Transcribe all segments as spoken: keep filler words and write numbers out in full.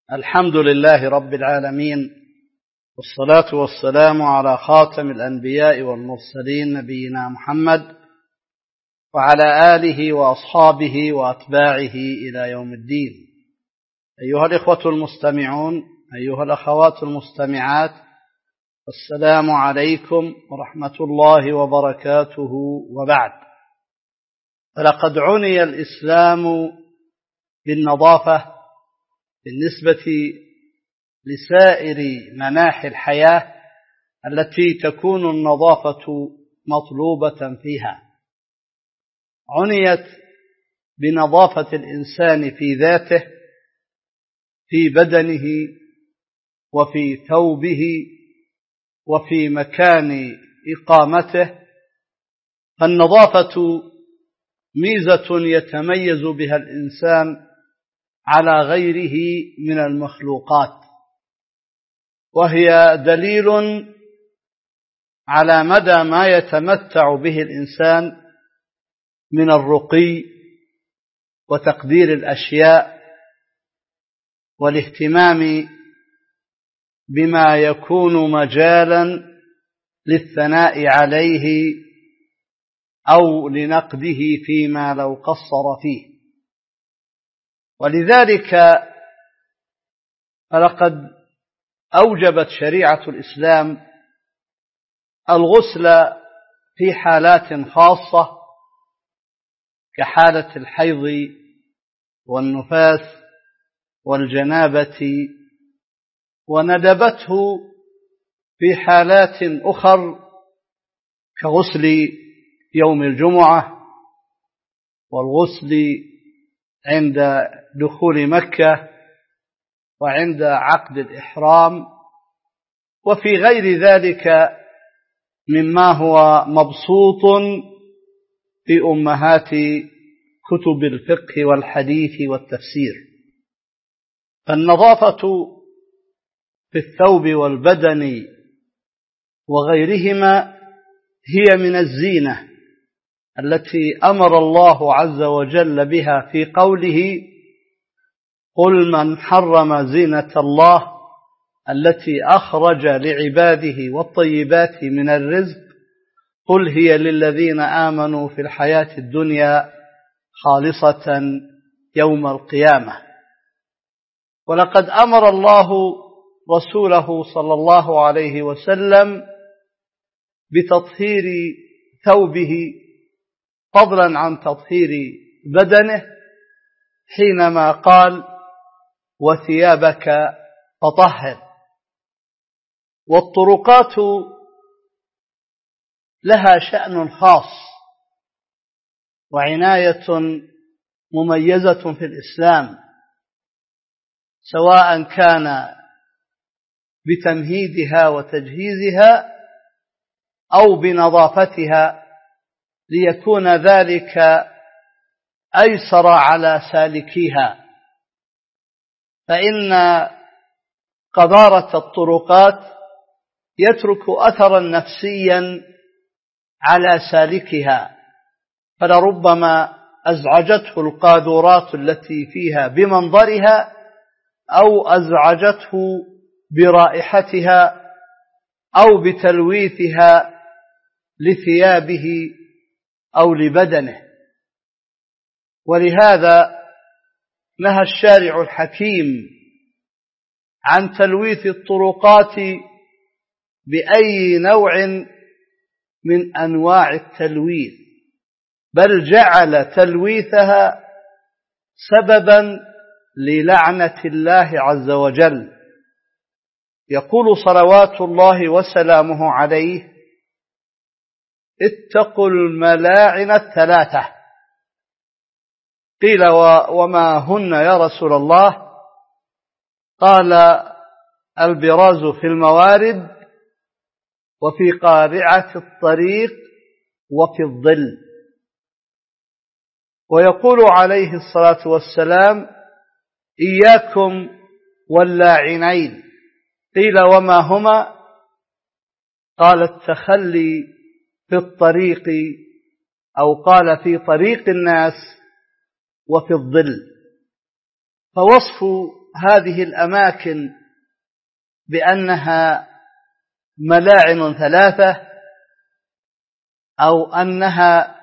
الحمد لله رب العالمين، والصلاة والسلام على خاتم الأنبياء والمرسلين نبينا محمد وعلى آله وأصحابه وأتباعه إلى يوم الدين. أيها الإخوة المستمعون، أيها الأخوات المستمعات، السلام عليكم ورحمة الله وبركاته. وبعد، فلقد عني الإسلام بالنظافة بالنسبة لسائر مناحي الحياة التي تكون النظافة مطلوبة فيها. عنيت بنظافة الإنسان في ذاته، في بدنه، وفي ثوبه، وفي مكان إقامته. فالنظافة ميزة يتميز بها الإنسان على غيره من المخلوقات، وهي دليل على مدى ما يتمتع به الإنسان من الرقي وتقدير الأشياء والاهتمام بما يكون مجالا للثناء عليه أو لنقده فيما لو قصر فيه. ولذلك فلقد أوجبت شريعة الإسلام الغسل في حالات خاصة كحالة الحيض والنفاس والجنابة، وندبته في حالات أخر كغسل يوم الجمعة والغسل عند دخول مكة وعند عقد الإحرام، وفي غير ذلك مما هو مبسوط في أمهات كتب الفقه والحديث والتفسير. فالنظافة في الثوب والبدن وغيرهما هي من الزينة التي أمر الله عز وجل بها في قوله: قل من حرم زينة الله التي أخرج لعباده والطيبات من الرزق قل هي للذين آمنوا في الحياة الدنيا خالصة يوم القيامة. ولقد أمر الله رسوله صلى الله عليه وسلم بتطهير ثوبه فضلا عن تطهير بدنه، حينما قال: وثيابك فطهر. والطرقات لها شأن خاص وعناية مميزة في الإسلام، سواء كان بتمهيدها وتجهيزها أو بنظافتها، ليكون ذلك أيسر على سالكيها. فإن قذارة الطرقات يترك أثرا نفسيا على سالكها، فلربما أزعجته القاذورات التي فيها بمنظرها أو أزعجته برائحتها أو بتلويثها لثيابه أو لبدنه. ولهذا نهى الشارع الحكيم عن تلويث الطرقات بأي نوع من أنواع التلويث، بل جعل تلويثها سببا للعنة الله عز وجل. يقول صلوات الله وسلامه عليه: اتقوا الملاعن الثلاثة. قيل: وما هن يا رسول الله؟ قال: البراز في الموارد، وفي قارعة الطريق، وفي الظل. ويقول عليه الصلاة والسلام: إياكم واللاعنين. قيل: وما هما؟ قال: التخلي في الطريق، أو قال في طريق الناس، وفي الظل. فوصف هذه الأماكن بأنها ملاعن ثلاثة أو أنها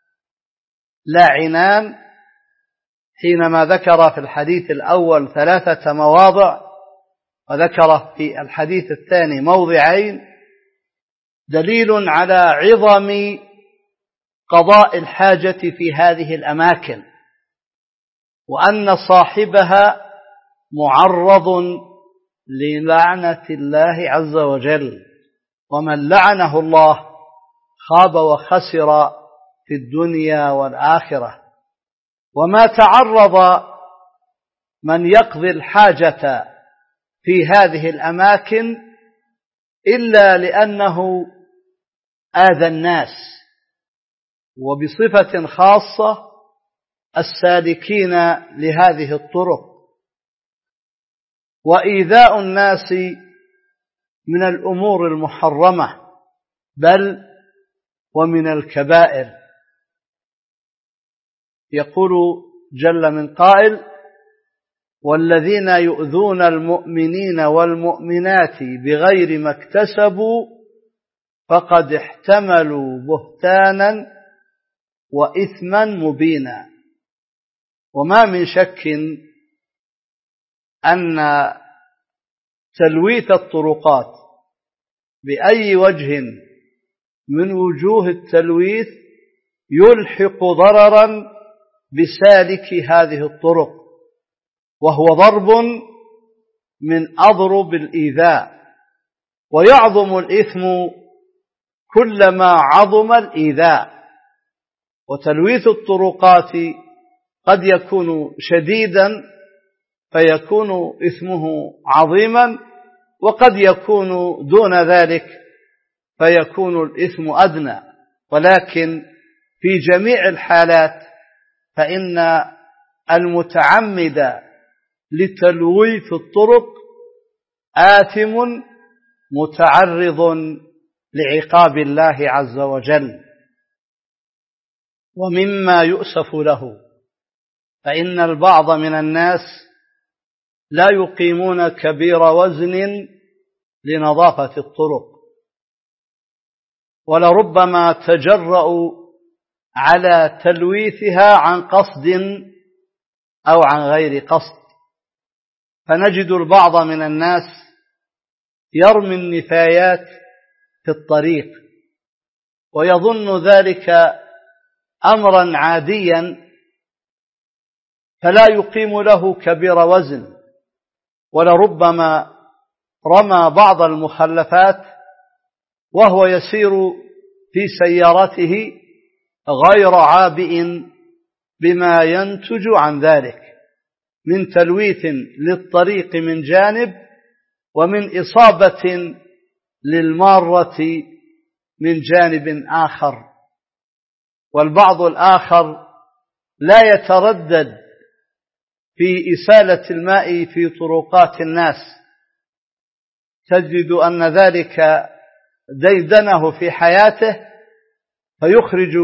لاعنان، حينما ذكر في الحديث الأول ثلاثة مواضع وذكر في الحديث الثاني موضعين، دليل على عظم قضاء الحاجة في هذه الأماكن، وأن صاحبها معرض للعنة الله عز وجل، ومن لعنه الله خاب وخسر في الدنيا والآخرة. وما تعرض من يقضي الحاجة في هذه الأماكن إلا لأنه آذى الناس، وبصفة خاصة السالكين لهذه الطرق. وإيذاء الناس من الأمور المحرمة، بل ومن الكبائر. يقول جل من قائل: والذين يؤذون المؤمنين والمؤمنات بغير ما اكتسبوا فقد احتملوا بهتانا وإثما مبينا. وما من شك أن تلويث الطرقات بأي وجه من وجوه التلويث يلحق ضررا بسالك هذه الطرق، وهو ضرب من أضرب الإيذاء، ويعظم الإثم كلما عظم الإيذاء. وتلويث الطرقات قد يكون شديدا فيكون إثمه عظيما، وقد يكون دون ذلك فيكون الإثم أدنى، ولكن في جميع الحالات فإن المتعمد لتلويث الطرق آثم متعرض لعقاب الله عز وجل. ومما يؤسف له فإن البعض من الناس لا يقيمون كبير وزن لنظافة الطرق، ولربما تجرؤوا على تلويثها عن قصد أو عن غير قصد. فنجد البعض من الناس يرمي النفايات في الطريق ويظن ذلك أمرا عاديا، فلا يقيم له كبير وزن، ولربما رمى بعض المخلفات وهو يسير في سيارته غير عابئ بما ينتج عن ذلك من تلويث للطريق من جانب، ومن إصابة للمارة من جانب آخر. والبعض الآخر لا يتردد في إسالة الماء في طرقات الناس، تجد أن ذلك ديدنه في حياته، فيخرج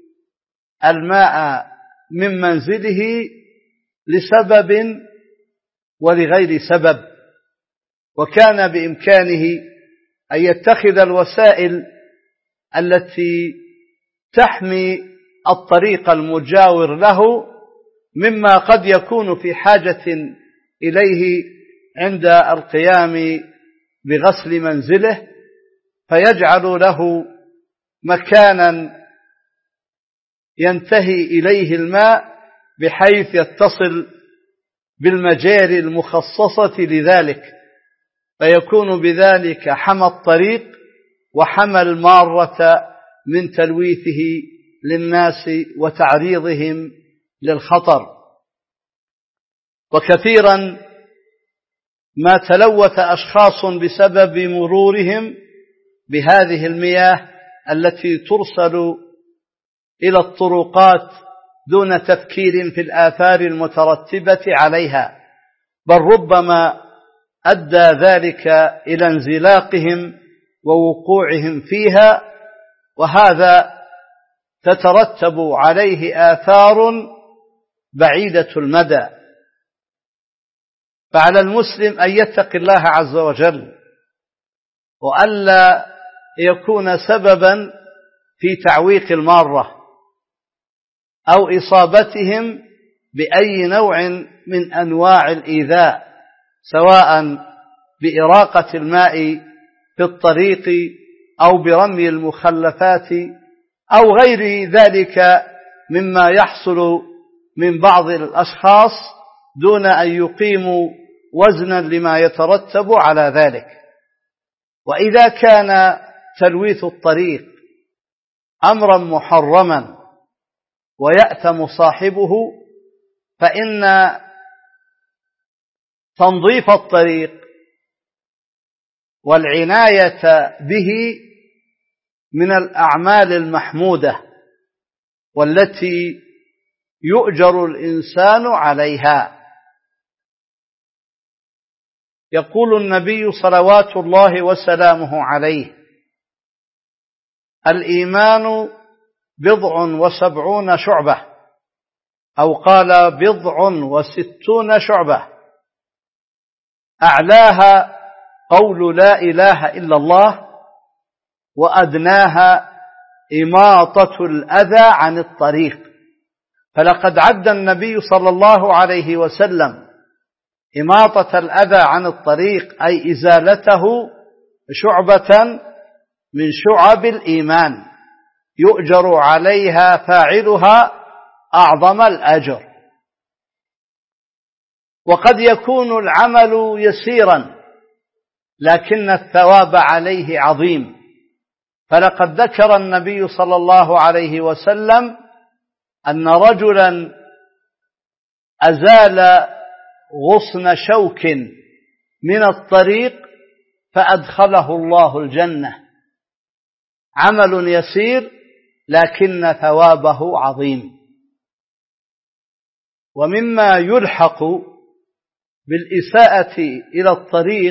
الماء من منزله لسبب ولغير سبب، وكان بإمكانه أن يتخذ الوسائل التي تحمي الطريق المجاور له مما قد يكون في حاجة إليه عند القيام بغسل منزله، فيجعل له مكانا ينتهي إليه الماء بحيث يتصل بالمجاري المخصصة لذلك، فيكون بذلك حمى الطريق وحمى المارة من تلويثه للناس وتعريضهم للخطر. وكثيرا ما تلوث أشخاص بسبب مرورهم بهذه المياه التي ترسل إلى الطرقات دون تفكير في الآثار المترتبة عليها، بل ربما أدى ذلك إلى انزلاقهم ووقوعهم فيها، وهذا تترتب عليه آثار بعيدة المدى. فعلى المسلم أن يتقي الله عز وجل وألا يكون سببا في تعويق المارة أو إصابتهم بأي نوع من أنواع الإيذاء، سواء بإراقة الماء في الطريق أو برمي المخلفات أو غير ذلك مما يحصل من بعض الأشخاص دون أن يقيموا وزنا لما يترتب على ذلك. وإذا كان تلويث الطريق أمرا محرما ويأثم صاحبه، فإن تنظيف الطريق والعناية به من الأعمال المحمودة والتي يؤجر الإنسان عليها. يقول النبي صلوات الله وسلامه عليه: الإيمان بضع وسبعون شعبة، أو قال بضع وستون شعبة، أعلاها قول لا إله إلا الله، وأدناها إماطة الأذى عن الطريق. فلقد عد النبي صلى الله عليه وسلم إماطة الأذى عن الطريق أي إزالته شعبة من شعب الإيمان يؤجر عليها فاعلها أعظم الأجر. وقد يكون العمل يسيرا لكن الثواب عليه عظيم، فلقد ذكر النبي صلى الله عليه وسلم أن رجلا أزال غصن شوك من الطريق فأدخله الله الجنة، عمل يسير لكن ثوابه عظيم. ومما يلحق بالإساءة إلى الطريق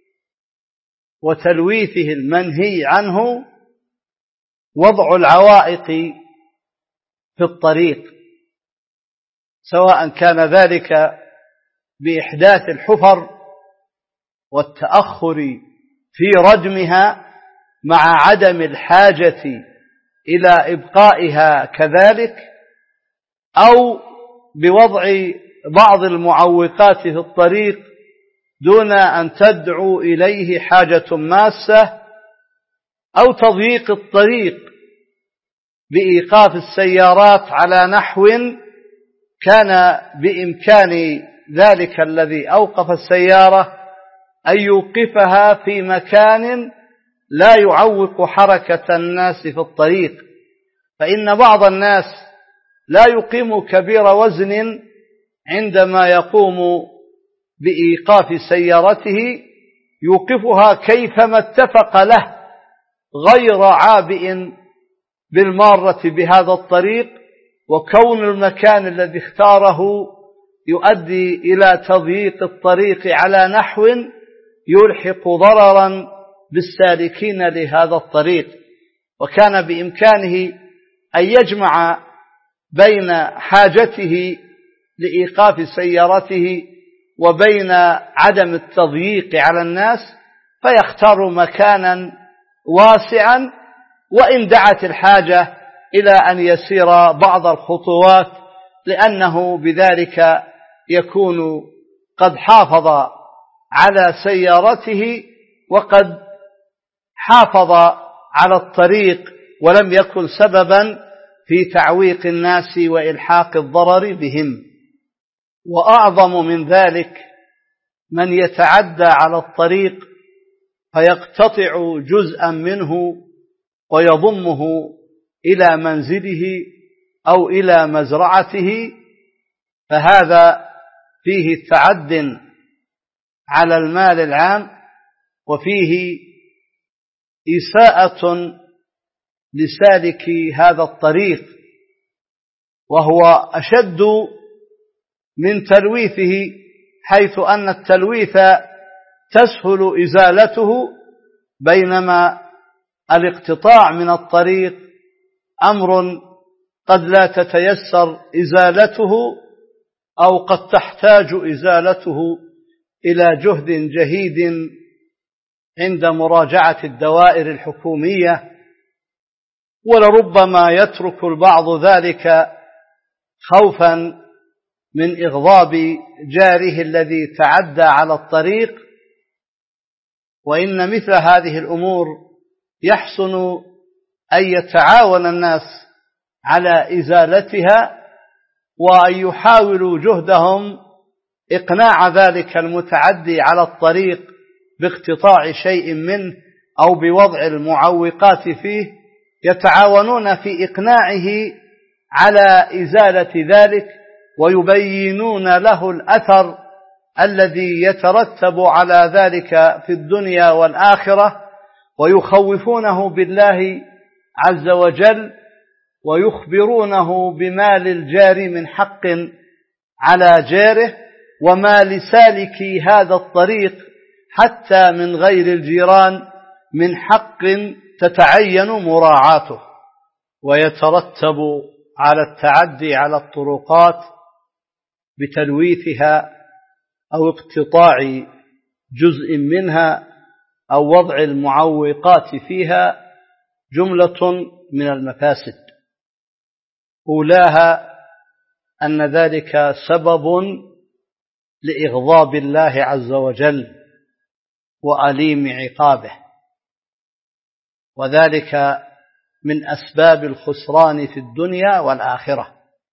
وتلويثه المنهي عنه وضع العوائق في الطريق، سواء كان ذلك بإحداث الحفر والتأخر في ردمها مع عدم الحاجة إلى إبقائها كذلك، أو بوضع بعض المعوقات في الطريق دون أن تدعو إليه حاجة ماسة، أو تضييق الطريق بإيقاف السيارات على نحو كان بإمكان ذلك الذي أوقف السيارة أن يوقفها في مكان لا يعوق حركة الناس في الطريق. فإن بعض الناس لا يقيم كبير وزن عندما يقوم بإيقاف سيارته، يوقفها كيفما اتفق له غير عابئ بالمارة بهذا الطريق، وكون المكان الذي اختاره يؤدي إلى تضييق الطريق على نحو يلحق ضررا بالسالكين لهذا الطريق. وكان بإمكانه أن يجمع بين حاجته لإيقاف سيارته وبين عدم التضييق على الناس، فيختار مكانا واسعا وإن دعت الحاجة إلى أن يسير بعض الخطوات، لأنه بذلك يكون قد حافظ على سيارته وقد حافظ على الطريق ولم يكن سببا في تعويق الناس وإلحاق الضرر بهم. وأعظم من ذلك من يتعدى على الطريق فيقتطع جزءا منه ويضمه إلى منزله أو إلى مزرعته، فهذا فيه تعد على المال العام وفيه إساءة لسالك هذا الطريق، وهو أشد من تلويثه، حيث أن التلويث تسهل إزالته، بينما الاقتطاع من الطريق أمر قد لا تتيسر إزالته أو قد تحتاج إزالته إلى جهد جهيد عند مراجعة الدوائر الحكومية، ولربما يترك البعض ذلك خوفا من إغضاب جاره الذي تعدى على الطريق. وإن مثل هذه الأمور يحسن أن يتعاون الناس على إزالتها، وأن يحاولوا جهدهم إقناع ذلك المتعدي على الطريق باقتطاع شيء منه أو بوضع المعوقات فيه، يتعاونون في إقناعه على إزالة ذلك، ويبينون له الأثر الذي يترتب على ذلك في الدنيا والآخرة، ويخوفونه بالله عز وجل، ويخبرونه بما للجار من حق على جاره، وما لسالكي هذا الطريق حتى من غير الجيران من حق تتعين مراعاته. ويترتب على التعدي على الطرقات بتلويثها أو اقتطاع جزء منها أو وضع المعوقات فيها جملة من المفاسد، أولاها أن ذلك سبب لإغضاب الله عز وجل وأليم عقابه، وذلك من أسباب الخسران في الدنيا والآخرة.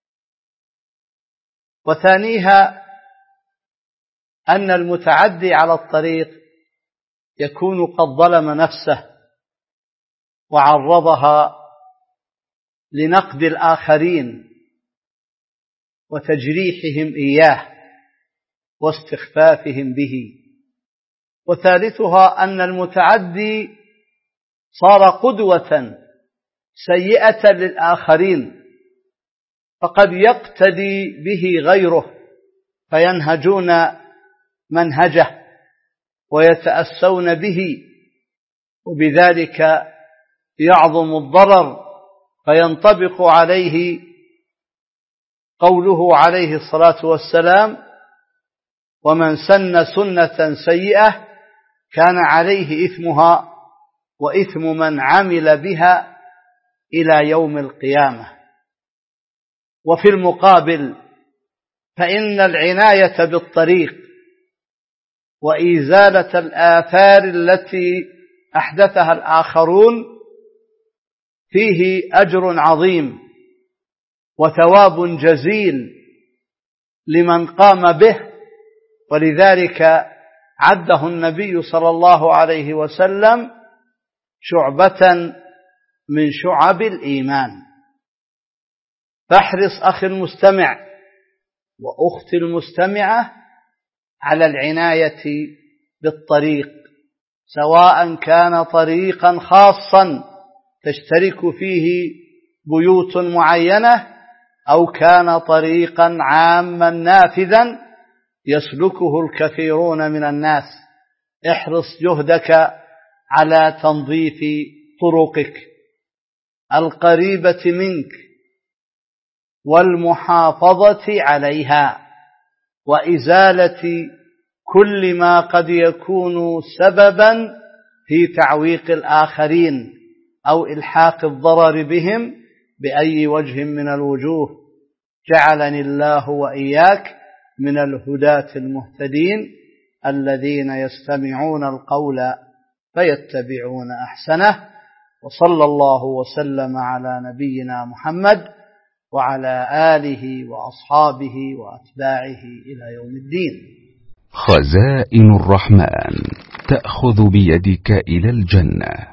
وثانيها أن المتعدي على الطريق يكون قد ظلم نفسه وعرضها لنقد الآخرين وتجريحهم إياه واستخفافهم به. وثالثها أن المتعدي صار قدوة سيئة للآخرين، فقد يقتدي به غيره فينهجون منهجه ويتأسون به، وبذلك يعظم الضرر، فينطبق عليه قوله عليه الصلاة والسلام: ومن سن سنة سيئة كان عليه إثمها وإثم من عمل بها إلى يوم القيامة. وفي المقابل فإن العناية بالطريق وإزالة الآثار التي أحدثها الآخرون فيه أجر عظيم وثواب جزيل لمن قام به، ولذلك عده النبي صلى الله عليه وسلم شعبة من شعب الإيمان. فاحرص أخي المستمع وأختي المستمعة على العناية بالطريق، سواء كان طريقا خاصا تشترك فيه بيوت معينة، أو كان طريقا عاما نافذا يسلكه الكثيرون من الناس. احرص جهدك على تنظيف طرقك القريبة منك والمحافظة عليها، وإزالة كل ما قد يكون سببا في تعويق الآخرين أو إلحاق الضرر بهم بأي وجه من الوجوه. جعلني الله وإياك من الهداة المهتدين الذين يستمعون القول فيتبعون أحسنه. وصلى الله وسلم على نبينا محمد وعلى آله وأصحابه وأتباعه إلى يوم الدين. خزائن الرحمن تأخذ بيدك إلى الجنة.